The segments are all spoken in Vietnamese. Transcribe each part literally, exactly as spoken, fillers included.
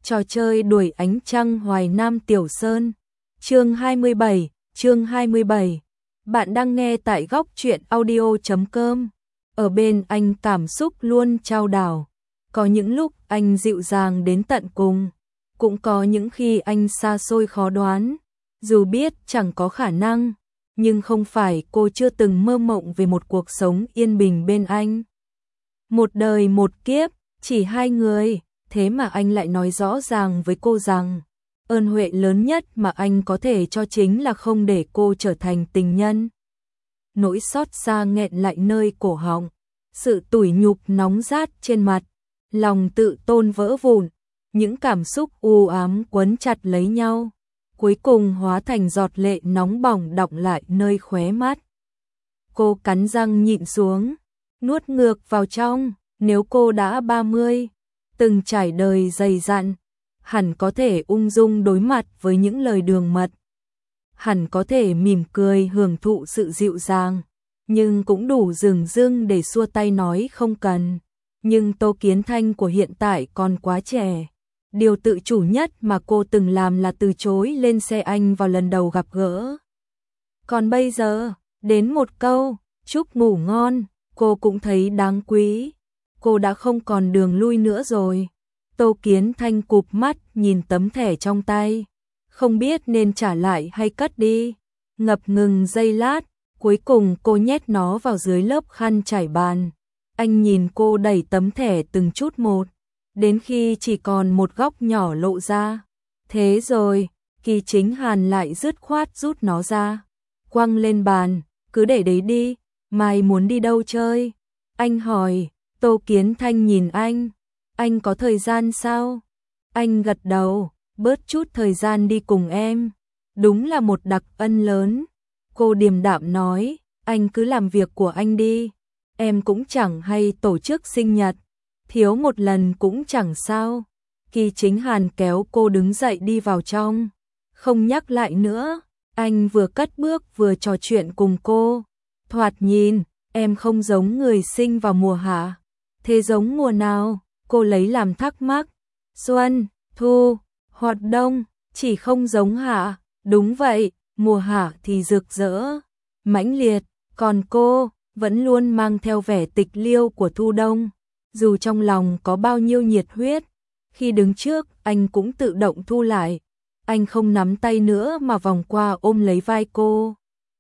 Trò chơi đuổi ánh trăng Hoài Nam Tiểu Sơn. Chương hai mươi bảy, chương hai mươi bảy. Bạn đang nghe tại góc truyện audio chấm com. Ở bên anh cảm xúc luôn trao đảo. Có những lúc anh dịu dàng đến tận cùng, cũng có những khi anh xa xôi khó đoán. Dù biết chẳng có khả năng, nhưng không phải cô chưa từng mơ mộng về một cuộc sống yên bình bên anh. Một đời một kiếp, chỉ hai người. Thế mà anh lại nói rõ ràng với cô rằng ơn huệ lớn nhất mà anh có thể cho chính là không để cô trở thành tình nhân. Nỗi xót xa nghẹn lại nơi cổ họng, sự tủi nhục nóng rát trên mặt, lòng tự tôn vỡ vụn, những cảm xúc u ám quấn chặt lấy nhau, cuối cùng hóa thành giọt lệ nóng bỏng đọng lại nơi khóe mắt. Cô cắn răng nhịn xuống, nuốt ngược vào trong. Nếu cô đã ba mươi, từng trải đời dày dặn, hẳn có thể ung dung đối mặt với những lời đường mật, hẳn có thể mỉm cười hưởng thụ sự dịu dàng, nhưng cũng đủ dửng dưng để xua tay nói không cần. Nhưng Tô Kiến Thanh của hiện tại còn quá trẻ. Điều tự chủ nhất mà cô từng làm là từ chối lên xe anh vào lần đầu gặp gỡ. Còn bây giờ, đến một câu, chúc ngủ ngon, cô cũng thấy đáng quý. Cô đã không còn đường lui nữa rồi. Tô Kiến Thanh cụp mắt nhìn tấm thẻ trong tay, không biết nên trả lại hay cất đi. Ngập ngừng giây lát, cuối cùng cô nhét nó vào dưới lớp khăn trải bàn. Anh nhìn cô đẩy tấm thẻ từng chút một, đến khi chỉ còn một góc nhỏ lộ ra. Thế rồi, Kỳ Chính Hàn lại dứt khoát rút nó ra, quăng lên bàn, cứ để đấy đi, mai muốn đi đâu chơi? Anh hỏi. Tô Kiến Thanh nhìn anh, anh có thời gian sao? Anh gật đầu, bớt chút thời gian đi cùng em. Đúng là một đặc ân lớn. Cô điềm đạm nói, anh cứ làm việc của anh đi. Em cũng chẳng hay tổ chức sinh nhật, thiếu một lần cũng chẳng sao. Kỳ Chính Hàn kéo cô đứng dậy đi vào trong, không nhắc lại nữa. Anh vừa cất bước vừa trò chuyện cùng cô. Thoạt nhìn, em không giống người sinh vào mùa hạ. Thế giống mùa nào? Cô lấy làm thắc mắc. Xuân, thu, hoặc đông, chỉ không giống hạ. Đúng vậy, mùa hạ thì rực rỡ, mãnh liệt, còn cô vẫn luôn mang theo vẻ tịch liêu của thu đông. Dù trong lòng có bao nhiêu nhiệt huyết, khi đứng trước anh cũng tự động thu lại. Anh không nắm tay nữa mà vòng qua ôm lấy vai cô.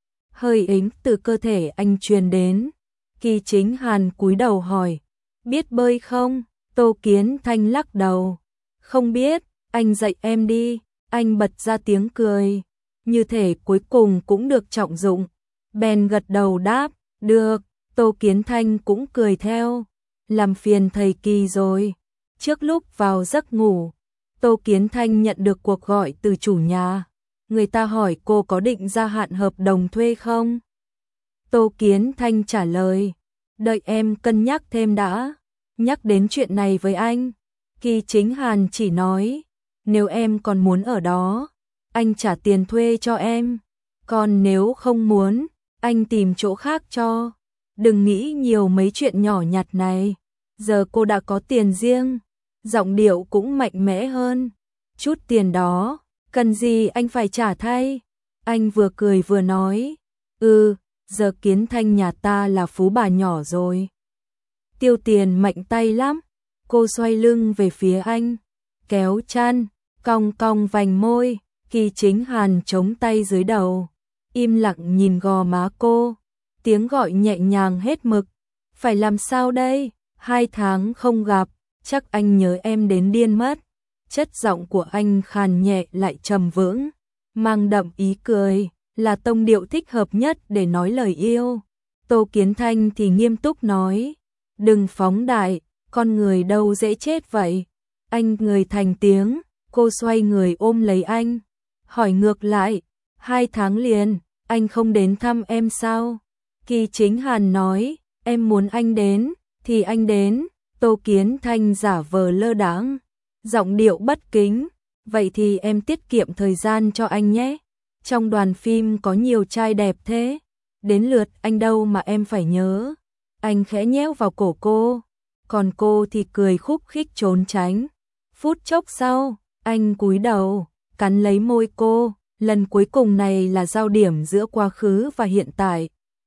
Hơi ấm từ cơ thể anh truyền đến. Kỳ Chính Hàn cúi đầu hỏi, biết bơi không? Tô Kiến Thanh lắc đầu, không biết, anh dạy em đi. Anh bật ra tiếng cười, như thể cuối cùng cũng được trọng dụng. Bèn gật đầu đáp, được. Tô Kiến Thanh cũng cười theo, làm phiền thầy Kỳ rồi. Trước lúc vào giấc ngủ, Tô Kiến Thanh nhận được cuộc gọi từ chủ nhà. Người ta hỏi cô có định gia hạn hợp đồng thuê không? Tô Kiến Thanh trả lời, đợi em cân nhắc thêm đã. Nhắc đến chuyện này với anh, Kỳ Chính Hàn chỉ nói, nếu em còn muốn ở đó, anh trả tiền thuê cho em. Còn nếu không muốn, anh tìm chỗ khác cho. Đừng nghĩ nhiều mấy chuyện nhỏ nhặt này. Giờ cô đã có tiền riêng. Giọng điệu cũng mạnh mẽ hơn. Chút tiền đó, cần gì anh phải trả thay? Anh vừa cười vừa nói, ừ, giờ Kiến Thanh nhà ta là phú bà nhỏ rồi. Tiêu tiền mạnh tay lắm. Cô xoay lưng về phía anh, kéo chăn, cong cong vành môi. Kỳ Chính Hàn chống tay dưới đầu, im lặng nhìn gò má cô. Tiếng gọi nhẹ nhàng hết mực. Phải làm sao đây? Hai tháng không gặp, chắc anh nhớ em đến điên mất. Chất giọng của anh khàn nhẹ lại trầm vững, mang đậm ý cười, là tông điệu thích hợp nhất để nói lời yêu. Tô Kiến Thanh thì nghiêm túc nói, đừng phóng đại, con người đâu dễ chết vậy. Anh người thành tiếng. Cô xoay người ôm lấy anh, hỏi ngược lại, hai tháng liền, anh không đến thăm em sao? Kỳ Chính Hàn nói, em muốn anh đến, thì anh đến. Tô Kiến Thanh giả vờ lơ đãng, giọng điệu bất kính, vậy thì em tiết kiệm thời gian cho anh nhé. Trong đoàn phim có nhiều trai đẹp thế, đến lượt anh đâu mà em phải nhớ. Anh khẽ nhéo vào cổ cô, còn cô thì cười khúc khích trốn tránh. Phút chốc sau, anh cúi đầu, cắn lấy môi cô, lần cuối cùng này là giao điểm giữa quá khứ và hiện tại.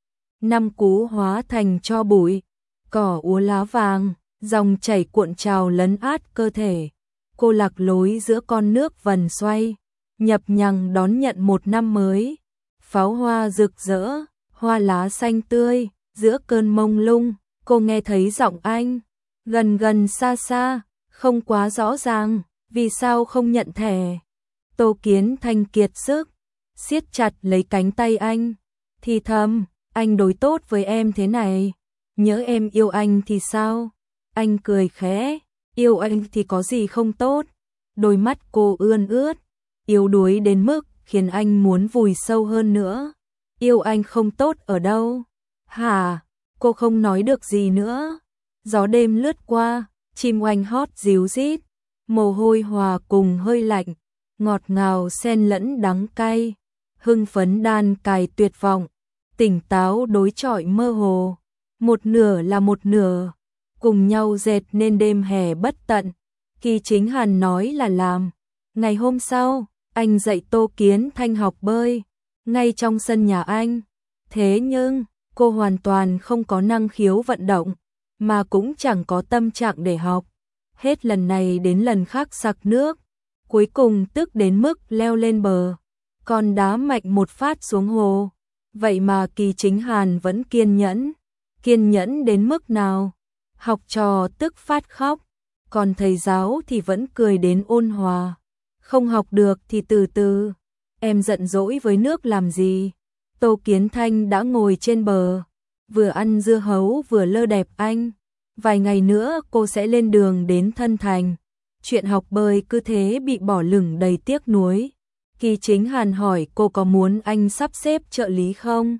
Năm cũ hóa thành tro bụi, cỏ úa lá vàng, dòng chảy cuộn trào lấn át cơ thể. Cô lạc lối giữa con nước vần xoay, nhập nhằng đón nhận một năm mới. Pháo hoa rực rỡ, hoa lá xanh tươi, giữa cơn mông lung, cô nghe thấy giọng anh, gần gần xa xa, không quá rõ ràng, vì sao không nhận thẻ. Tô Kiến Thanh kiệt sức, siết chặt lấy cánh tay anh, thì thầm, anh đối tốt với em thế này, nhớ em yêu anh thì sao? Anh cười khẽ, yêu anh thì có gì không tốt. Đôi mắt cô ươn ướt, yếu đuối đến mức khiến anh muốn vùi sâu hơn nữa. Yêu anh không tốt ở đâu? Hả? Cô không nói được gì nữa. Gió đêm lướt qua, chim oanh hót ríu rít, mồ hôi hòa cùng hơi lạnh, ngọt ngào xen lẫn đắng cay, hưng phấn đan cài tuyệt vọng, tỉnh táo đối chọi mơ hồ, một nửa là một nửa, cùng nhau dệt nên đêm hè bất tận. Kỳ Chính Hàn nói là làm. Ngày hôm sau, anh dạy Tô Kiến Thanh học bơi, ngay trong sân nhà anh. Thế nhưng, cô hoàn toàn không có năng khiếu vận động, mà cũng chẳng có tâm trạng để học. Hết lần này đến lần khác sặc nước, cuối cùng tức đến mức leo lên bờ, còn đá mạnh một phát xuống hồ. Vậy mà Kỳ Chính Hàn vẫn kiên nhẫn, kiên nhẫn đến mức nào? Học trò tức phát khóc, còn thầy giáo thì vẫn cười đến ôn hòa. Không học được thì từ từ, em giận dỗi với nước làm gì? Tô Kiến Thanh đã ngồi trên bờ, vừa ăn dưa hấu vừa lơ đẹp anh. Vài ngày nữa cô sẽ lên đường đến Thân Thành. Chuyện học bơi cứ thế bị bỏ lửng đầy tiếc nuối. Kỳ Chính Hàn hỏi cô có muốn anh sắp xếp trợ lý không?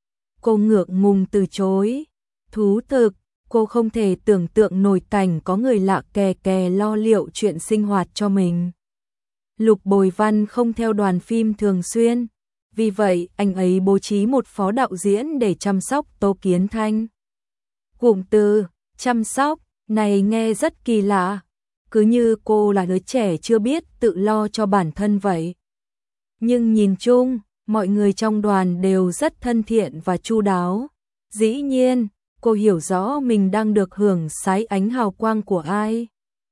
Cô ngượng ngùng từ chối. Thú thực, cô không thể tưởng tượng nổi cảnh có người lạ kè kè lo liệu chuyện sinh hoạt cho mình. Lục Bồi Văn không theo đoàn phim thường xuyên, vì vậy anh ấy bố trí một phó đạo diễn để chăm sóc Tô Kiến Thanh. Cụm từ chăm sóc này nghe rất kỳ lạ, cứ như cô là đứa trẻ chưa biết tự lo cho bản thân vậy. Nhưng nhìn chung, mọi người trong đoàn đều rất thân thiện và chu đáo. Dĩ nhiên, cô hiểu rõ mình đang được hưởng sái ánh hào quang của ai.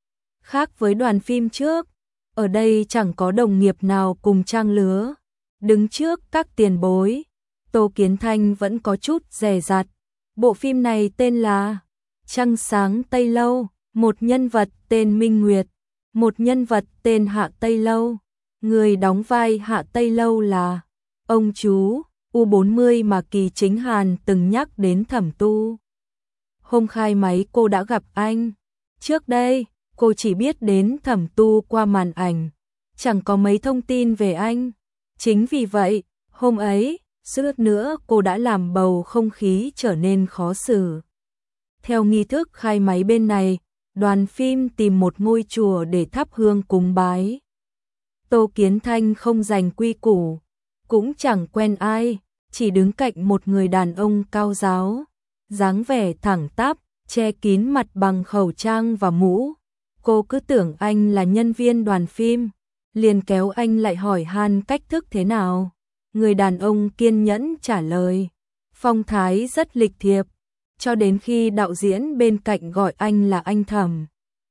Khác với đoàn phim trước, ở đây chẳng có đồng nghiệp nào cùng trang lứa. Đứng trước các tiền bối, Tô Kiến Thanh vẫn có chút dè dặt. Bộ phim này tên là Trăng Sáng Tây Lâu, một nhân vật tên Minh Nguyệt, một nhân vật tên Hạ Tây Lâu. Người đóng vai Hạ Tây Lâu là ông chú U bốn mươi mà Kỳ Chính Hàn từng nhắc đến Thẩm Tu. Hôm khai máy cô đã gặp anh. Trước đây, cô chỉ biết đến Thẩm Tu qua màn ảnh, chẳng có mấy thông tin về anh. Chính vì vậy, hôm ấy, suýt nữa cô đã làm bầu không khí trở nên khó xử. Theo nghi thức khai máy bên này, đoàn phim tìm một ngôi chùa để thắp hương cúng bái. Tô Kiến Thanh không giành quy củ, cũng chẳng quen ai, chỉ đứng cạnh một người đàn ông cao ráo, dáng vẻ thẳng tắp, che kín mặt bằng khẩu trang và mũ. Cô cứ tưởng anh là nhân viên đoàn phim, liền kéo anh lại hỏi han cách thức thế nào. Người đàn ông kiên nhẫn trả lời, phong thái rất lịch thiệp, cho đến khi đạo diễn bên cạnh gọi anh là anh Thẩm,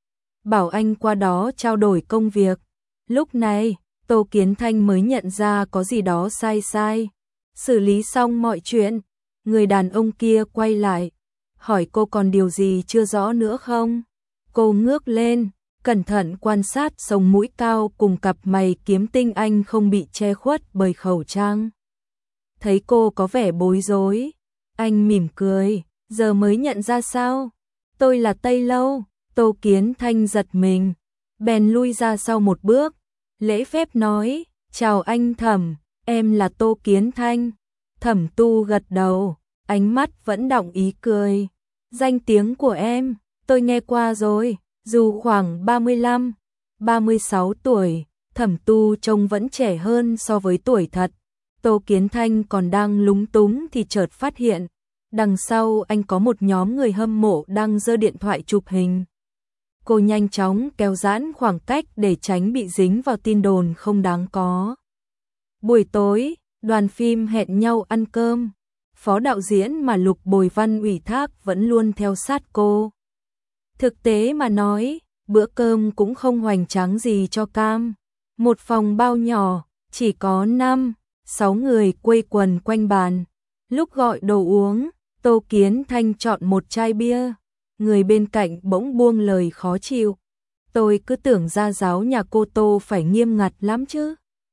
bảo anh qua đó trao đổi công việc. Lúc này, Tô Kiến Thanh mới nhận ra có gì đó sai sai. Xử lý xong mọi chuyện, người đàn ông kia quay lại, hỏi cô còn điều gì chưa rõ nữa không? Cô ngước lên, cẩn thận quan sát sống mũi cao cùng cặp mày kiếm tinh anh không bị che khuất bởi khẩu trang. Thấy cô có vẻ bối rối, anh mỉm cười, giờ mới nhận ra sao? Tôi là Tây Lâu. Tô Kiến Thanh giật mình, bèn lui ra sau một bước, lễ phép nói, chào anh Thẩm, em là Tô Kiến Thanh. Thẩm Tu gật đầu, ánh mắt vẫn đọng ý cười. Danh tiếng của em, tôi nghe qua rồi, dù khoảng ba mươi lăm, ba mươi sáu tuổi, Thẩm Tu trông vẫn trẻ hơn so với tuổi thật. Tô Kiến Thanh còn đang lúng túng thì chợt phát hiện, đằng sau anh có một nhóm người hâm mộ đang giơ điện thoại chụp hình. Cô nhanh chóng kéo giãn khoảng cách để tránh bị dính vào tin đồn không đáng có. Buổi tối, đoàn phim hẹn nhau ăn cơm. Phó đạo diễn mà Lục Bồi Văn ủy thác vẫn luôn theo sát cô. Thực tế mà nói, bữa cơm cũng không hoành tráng gì cho cam. Một phòng bao nhỏ, chỉ có năm, sáu người quây quần quanh bàn. Lúc gọi đồ uống, Tô Kiến Thanh chọn một chai bia. Người bên cạnh bỗng buông lời khó chịu. Tôi cứ tưởng gia giáo nhà cô Tô phải nghiêm ngặt lắm chứ.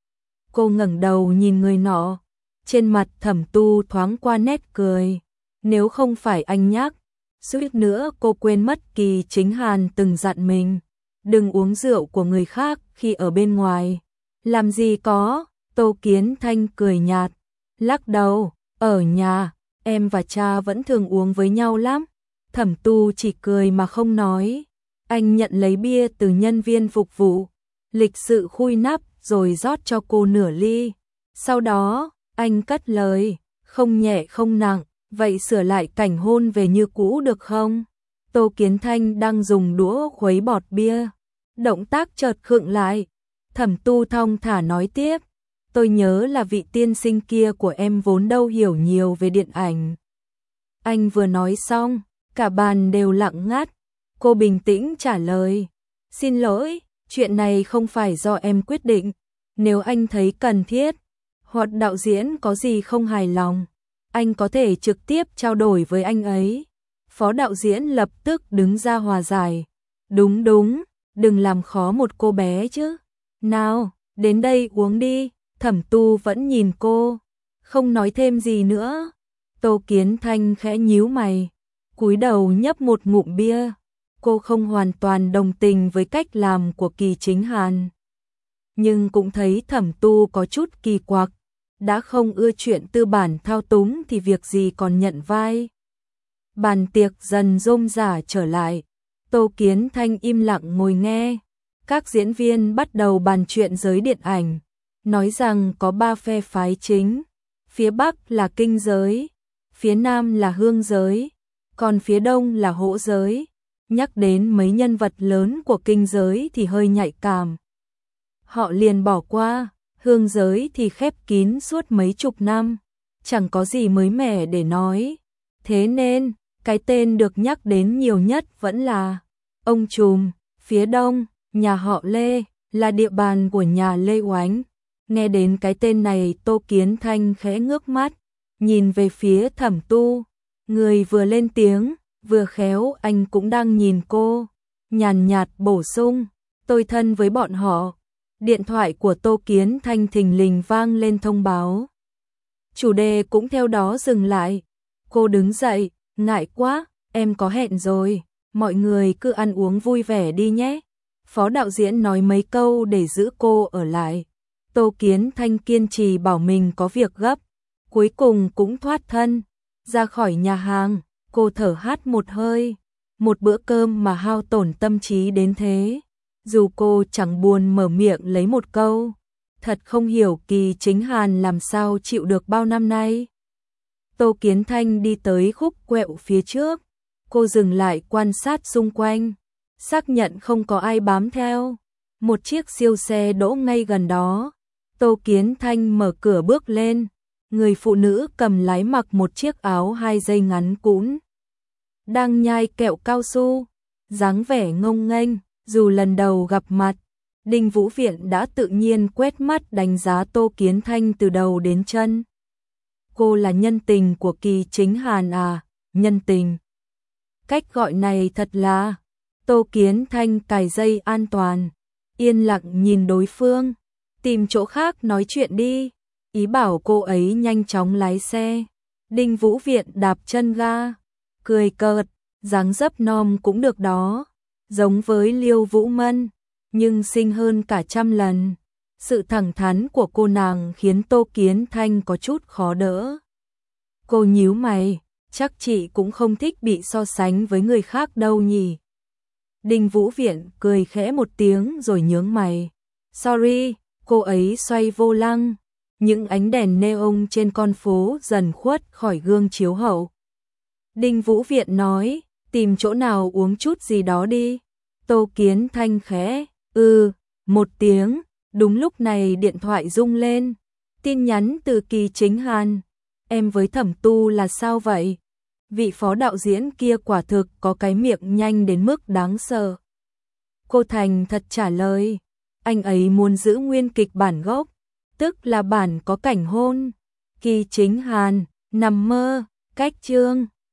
Cô ngẩng đầu nhìn người nọ. Trên mặt Thẩm Tu thoáng qua nét cười. Nếu không phải anh nhắc, suýt nữa cô quên mất Kỳ Chính Hàn từng dặn mình. Đừng uống rượu của người khác khi ở bên ngoài. Làm gì có, Tô Kiến Thanh cười nhạt. Lắc đầu, ở nhà, em và cha vẫn thường uống với nhau lắm. Thẩm Tu chỉ cười mà không nói. Anh nhận lấy bia từ nhân viên phục vụ, lịch sự khui nắp rồi rót cho cô nửa ly. Sau đó, anh cất lời, không nhẹ không nặng, vậy sửa lại cảnh hôn về như cũ được không? Tô Kiến Thanh đang dùng đũa khuấy bọt bia. Động tác chợt khựng lại. Thẩm Tu thong thả nói tiếp. Tôi nhớ là vị tiên sinh kia của em vốn đâu hiểu nhiều về điện ảnh. Anh vừa nói xong, cả bàn đều lặng ngắt. Cô bình tĩnh trả lời. Xin lỗi, chuyện này không phải do em quyết định. Nếu anh thấy cần thiết, hoặc đạo diễn có gì không hài lòng, anh có thể trực tiếp trao đổi với anh ấy. Phó đạo diễn lập tức đứng ra hòa giải. Đúng đúng, đừng làm khó một cô bé chứ. Nào, đến đây uống đi. Thẩm Tu vẫn nhìn cô, không nói thêm gì nữa. Tô Kiến Thanh khẽ nhíu mày, cúi đầu nhấp một ngụm bia. Cô không hoàn toàn đồng tình với cách làm của Kỳ Chính Hàn, nhưng cũng thấy Thẩm Tu có chút kỳ quặc. Đã không ưa chuyện tư bản thao túng thì việc gì còn nhận vai. Bàn tiệc dần rôm rả trở lại. Tô Kiến Thanh im lặng ngồi nghe. Các diễn viên bắt đầu bàn chuyện giới điện ảnh, nói rằng có ba phe phái chính. Phía Bắc là kinh giới, phía Nam là hương giới, còn phía Đông là hỗ giới. Nhắc đến mấy nhân vật lớn của kinh giới thì hơi nhạy cảm. Họ liền bỏ qua, hương giới thì khép kín suốt mấy chục năm, chẳng có gì mới mẻ để nói. Thế nên, cái tên được nhắc đến nhiều nhất vẫn là ông trùm. Phía Đông, nhà họ Lê, là địa bàn của nhà Lê Oánh. Nghe đến cái tên này, Tô Kiến Thanh khẽ ngước mắt, nhìn về phía Thẩm Tu. Người vừa lên tiếng, vừa khéo anh cũng đang nhìn cô. Nhàn nhạt bổ sung, tôi thân với bọn họ. Điện thoại của Tô Kiến Thanh thình lình vang lên thông báo. Chủ đề cũng theo đó dừng lại. Cô đứng dậy, ngại quá, em có hẹn rồi, mọi người cứ ăn uống vui vẻ đi nhé. Phó đạo diễn nói mấy câu để giữ cô ở lại. Tô Kiến Thanh kiên trì bảo mình có việc gấp, cuối cùng cũng thoát thân. Ra khỏi nhà hàng, cô thở hắt một hơi. Một bữa cơm mà hao tổn tâm trí đến thế. Dù cô chẳng buồn mở miệng lấy một câu. Thật không hiểu Kỳ Chính Hàn làm sao chịu được bao năm nay. Tô Kiến Thanh đi tới khúc quẹo phía trước. Cô dừng lại quan sát xung quanh, xác nhận không có ai bám theo. Một chiếc siêu xe đỗ ngay gần đó. Tô Kiến Thanh mở cửa bước lên. Người phụ nữ cầm lái mặc một chiếc áo hai dây ngắn cũn, đang nhai kẹo cao su, dáng vẻ ngông nghênh. Dù lần đầu gặp mặt, Đinh Vũ Viện đã tự nhiên quét mắt đánh giá Tô Kiến Thanh từ đầu đến chân. Cô là nhân tình của Kỳ Chính Hàn à? Nhân tình? Cách gọi này thật là... Tô Kiến Thanh cài dây an toàn, yên lặng nhìn đối phương. Tìm chỗ khác nói chuyện đi. Ý bảo cô ấy nhanh chóng lái xe. Đinh Vũ Viện đạp chân ga, cười cợt, dáng dấp non cũng được đó. Giống với Liêu Vũ Mân, nhưng xinh hơn cả trăm lần. Sự thẳng thắn của cô nàng khiến Tô Kiến Thanh có chút khó đỡ. Cô nhíu mày, chắc chị cũng không thích bị so sánh với người khác đâu nhỉ. Đinh Vũ Viện cười khẽ một tiếng rồi nhướng mày. Sorry, cô ấy xoay vô lăng. Những ánh đèn neon trên con phố dần khuất khỏi gương chiếu hậu. Đinh Vũ Viện nói, tìm chỗ nào uống chút gì đó đi. Tô Kiến Thanh khẽ, ừ, một tiếng, đúng lúc này điện thoại rung lên, tin nhắn từ Kỳ Chính Hàn, em với Thẩm Tu là sao vậy? Vị phó đạo diễn kia quả thực có cái miệng nhanh đến mức đáng sợ. Cô thành thật trả lời, anh ấy muốn giữ nguyên kịch bản gốc, tức là bản có cảnh hôn. Kỳ Chính Hàn, nằm mơ, cách chương.